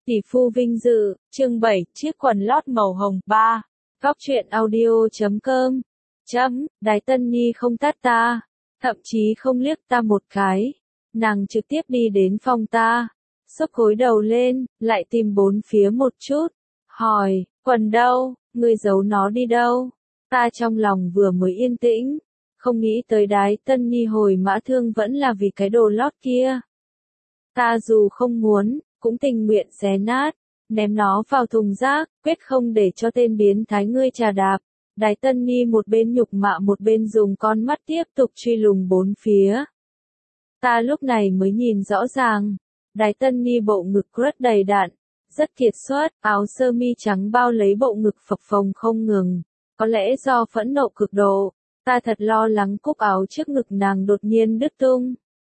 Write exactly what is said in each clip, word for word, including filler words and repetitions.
Tỷ phu vinh dự, chương bảy, chiếc quần lót màu hồng, ba. Góc truyện audio chấm com. Chấm, Đái Tân Nhi không tát ta, thậm chí không liếc ta một cái. Nàng trực tiếp đi đến phòng ta, xốc gối đầu lên, lại tìm bốn phía một chút. Hỏi, quần đâu, ngươi giấu nó đi đâu? Ta trong lòng vừa mới yên tĩnh, không nghĩ tới Đái Tân Nhi hồi mã thương vẫn là vì cái đồ lót kia. Ta dù không muốn, cũng tình nguyện xé nát, ném nó vào thùng rác, quyết không để cho tên biến thái ngươi trà đạp. Đái Tân Nhi một bên nhục mạ một bên dùng con mắt tiếp tục truy lùng bốn phía. Ta lúc này mới nhìn rõ ràng, Đái Tân Nhi bộ ngực rất đầy đặn, rất kiệt xuất, áo sơ mi trắng bao lấy bộ ngực phập phồng không ngừng, có lẽ do phẫn nộ cực độ, ta thật lo lắng cúc áo trước ngực nàng đột nhiên đứt tung.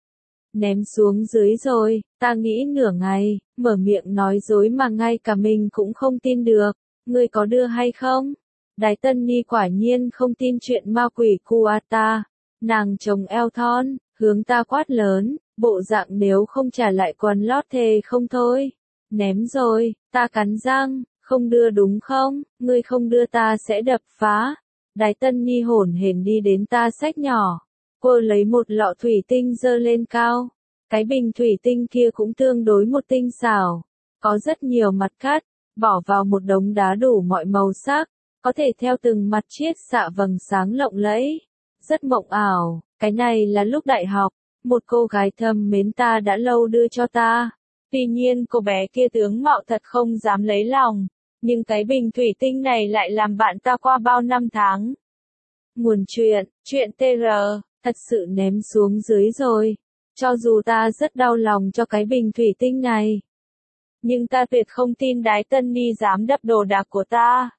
Ném xuống dưới rồi, ta nghĩ nửa ngày, mở miệng nói dối mà ngay cả mình cũng không tin được, ngươi có đưa hay không? Đái Tân Nhi quả nhiên không tin chuyện ma quỷ Kuata, nàng chồng eo thon, hướng ta quát lớn, bộ dạng nếu không trả lại quần lót thề không thôi. Ném rồi, ta cắn răng, không đưa đúng không, ngươi không đưa ta sẽ đập phá. Đái Tân Nhi hổn hển đi đến ta xách nhỏ. Cô lấy một lọ thủy tinh dơ lên cao. Cái bình thủy tinh kia cũng tương đối một tinh xảo. Có rất nhiều mặt cắt, bỏ vào một đống đá đủ mọi màu sắc. Có thể theo từng mặt chiết xạ vầng sáng lộng lẫy. Rất mộng ảo, cái này là lúc đại học. Một cô gái thầm mến ta đã lâu đưa cho ta. Tuy nhiên cô bé kia tướng mạo thật không dám lấy lòng. Nhưng cái bình thủy tinh này lại làm bạn ta qua bao năm tháng. Nguồn chuyện, chuyện tê rờ. Thật sự ném xuống dưới rồi. Cho dù ta rất đau lòng cho cái bình thủy tinh này. Nhưng ta tuyệt không tin Đái Tân Nhi dám đập đồ đạc của ta.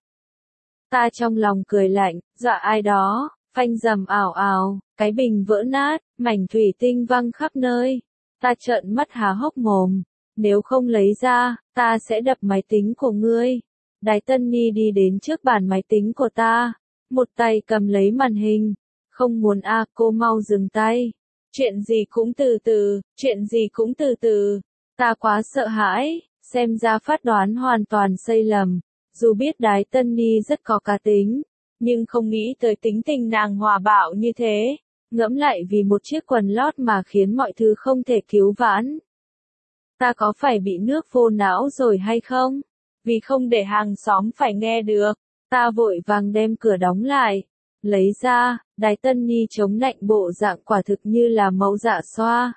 Ta trong lòng cười lạnh, dọa ai đó, phanh rầm ảo ảo, cái bình vỡ nát, mảnh thủy tinh văng khắp nơi. Ta trợn mắt há hốc mồm. Nếu không lấy ra, ta sẽ đập máy tính của ngươi. Đái Tân Nhi đi đến trước bàn máy tính của ta. Một tay cầm lấy màn hình. Không muốn à, cô mau dừng tay. Chuyện gì cũng từ từ, chuyện gì cũng từ từ. Ta quá sợ hãi, xem ra phát đoán hoàn toàn sai lầm. Dù biết Đái Tân Nhi rất có cá tính, nhưng không nghĩ tới tính tình nàng hòa bạo như thế. Ngẫm lại vì một chiếc quần lót mà khiến mọi thứ không thể cứu vãn. Ta có phải bị nước vô não rồi hay không? Vì không để hàng xóm phải nghe được, ta vội vàng đem cửa đóng lại. Lấy ra, Đái Tân Nhi chống nạnh bộ dạng quả thực như là mẫu dạ xoa.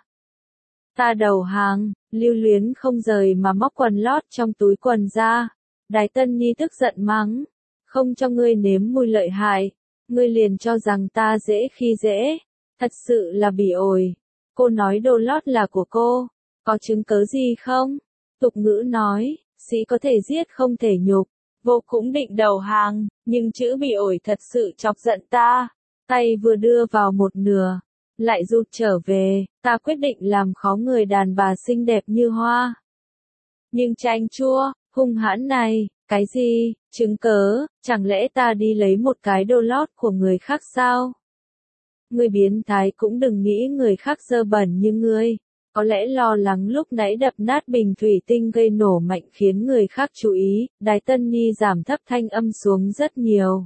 Ta đầu hàng, lưu luyến không rời mà móc quần lót trong túi quần ra. Đái Tân Nhi tức giận mắng. Không cho ngươi nếm mùi lợi hại. Ngươi liền cho rằng ta dễ khi dễ. Thật sự là bỉ ổi. Cô nói đồ lót là của cô. Có chứng cớ gì không? Tục ngữ nói, sĩ có thể giết không thể nhục. Vô cũng định đầu hàng, nhưng chữ bị ổi thật sự chọc giận ta. Tay vừa đưa vào một nửa, lại rụt trở về, ta quyết định làm khó người đàn bà xinh đẹp như hoa. Nhưng chanh chua, hung hãn này, cái gì, chứng cớ, chẳng lẽ ta đi lấy một cái đồ lót của người khác sao? Người biến thái cũng đừng nghĩ người khác dơ bẩn như ngươi. Có lẽ lo lắng lúc nãy đập nát bình thủy tinh gây nổ mạnh khiến người khác chú ý, Đái Tân Nhi giảm thấp thanh âm xuống rất nhiều.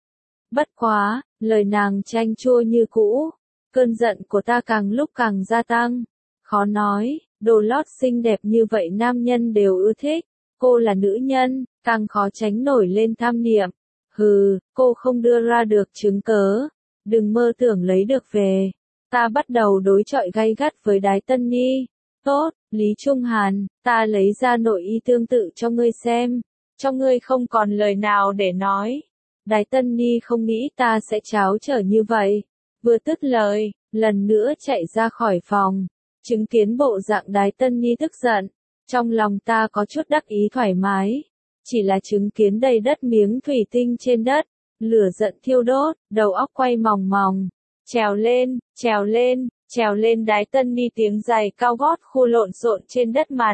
Bất quá, lời nàng chanh chua như cũ, cơn giận của ta càng lúc càng gia tăng. Khó nói, đồ lót xinh đẹp như vậy nam nhân đều ưa thích, cô là nữ nhân, càng khó tránh nổi lên tham niệm. Hừ, cô không đưa ra được chứng cớ, đừng mơ tưởng lấy được về. Ta bắt đầu đối chọi gay gắt với Đái Tân Nhi. Tốt, Lý Trung Hàn, ta lấy ra nội y tương tự cho ngươi xem. Cho ngươi không còn lời nào để nói. Đái Tân Nhi không nghĩ ta sẽ tráo trở như vậy. Vừa dứt lời, lần nữa chạy ra khỏi phòng. Chứng kiến bộ dạng Đái Tân Nhi tức giận. Trong lòng ta có chút đắc ý thoải mái. Chỉ là chứng kiến đầy đất miếng thủy tinh trên đất. Lửa giận thiêu đốt, đầu óc quay mòng mòng. Trèo lên, trèo lên, trèo lên Đái Tân Nhi tiếng giày cao gót khu lộn xộn trên đất mặt.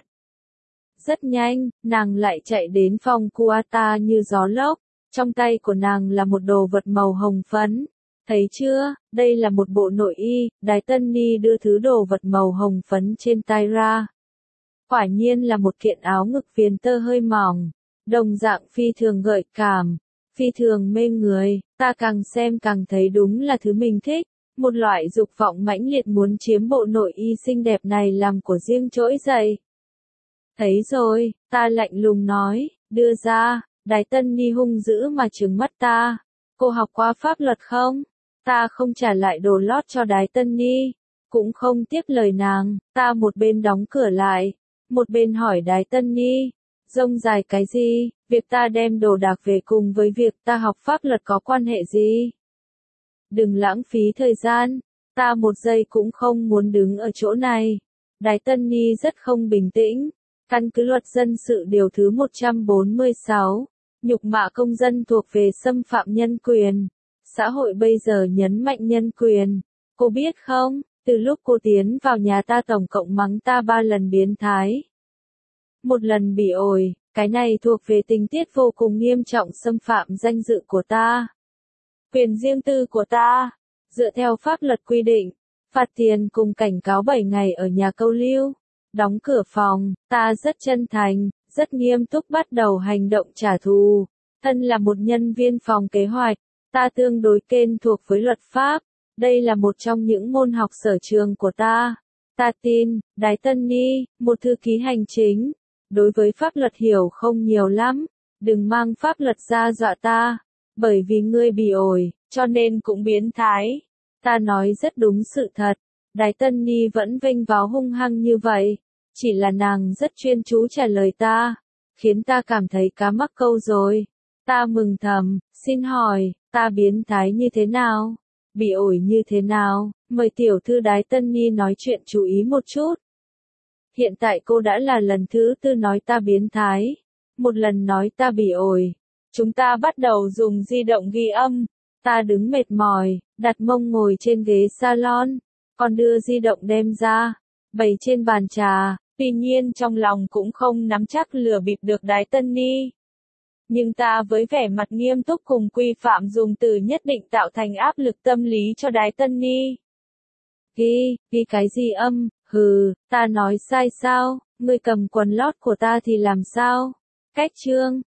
Rất nhanh, nàng lại chạy đến phòng Kuata như gió lốc, trong tay của nàng là một đồ vật màu hồng phấn. Thấy chưa, đây là một bộ nội y, Đái Tân Nhi đưa thứ đồ vật màu hồng phấn trên tay ra. Quả nhiên là một kiện áo ngực viền tơ hơi mỏng, đồng dạng phi thường gợi cảm, phi thường mê người, ta càng xem càng thấy đúng là thứ mình thích, một loại dục vọng mãnh liệt muốn chiếm bộ nội y xinh đẹp này làm của riêng trỗi dậy. Thấy rồi, ta lạnh lùng nói, đưa ra, Đái Tân Ni hung dữ mà trừng mắt ta. Cô học qua pháp luật không? Ta không trả lại đồ lót cho Đái Tân Ni, cũng không tiếp lời nàng, ta một bên đóng cửa lại, một bên hỏi Đái Tân Ni, rông dài cái gì, việc ta đem đồ đạc về cùng với việc ta học pháp luật có quan hệ gì? Đừng lãng phí thời gian, ta một giây cũng không muốn đứng ở chỗ này. Đái Tân Ni rất không bình tĩnh, căn cứ luật dân sự điều thứ một trăm bốn mươi sáu, nhục mạ công dân thuộc về xâm phạm nhân quyền. Xã hội bây giờ nhấn mạnh nhân quyền, cô biết không, từ lúc cô tiến vào nhà ta tổng cộng mắng ta ba lần biến thái. Một lần bị ổi, cái này thuộc về tình tiết vô cùng nghiêm trọng xâm phạm danh dự của ta. Quyền riêng tư của ta, dựa theo pháp luật quy định, phạt tiền cùng cảnh cáo bảy ngày ở nhà câu lưu, đóng cửa phòng, ta rất chân thành, rất nghiêm túc bắt đầu hành động trả thù. Thân là một nhân viên phòng kế hoạch, ta tương đối kên thuộc với luật pháp, đây là một trong những môn học sở trường của ta. Ta tin, Đái Tân Ni, một thư ký hành chính, đối với pháp luật hiểu không nhiều lắm, đừng mang pháp luật ra dọa ta, bởi vì ngươi bị ổi, cho nên cũng biến thái. Ta nói rất đúng sự thật, Đái Tân Ni vẫn vênh váo hung hăng như vậy, chỉ là nàng rất chuyên chú trả lời ta, khiến ta cảm thấy cá mắc câu rồi. Ta mừng thầm, xin hỏi, ta biến thái như thế nào? Bị ổi như thế nào? Mời tiểu thư Đái Tân Ni nói chuyện chú ý một chút. Hiện tại cô đã là lần thứ tư nói ta biến thái, một lần nói ta bị ổi. Chúng ta bắt đầu dùng di động ghi âm, ta đứng mệt mỏi, đặt mông ngồi trên ghế salon, còn đưa di động đem ra, bày trên bàn trà, tuy nhiên trong lòng cũng không nắm chắc lừa bịp được Đái Tân Ni. Nhưng ta với vẻ mặt nghiêm túc cùng quy phạm dùng từ nhất định tạo thành áp lực tâm lý cho Đái Tân Ni. Ghi, ghi cái gì âm, hừ, ta nói sai sao, ngươi cầm quần lót của ta thì làm sao? Cách chương.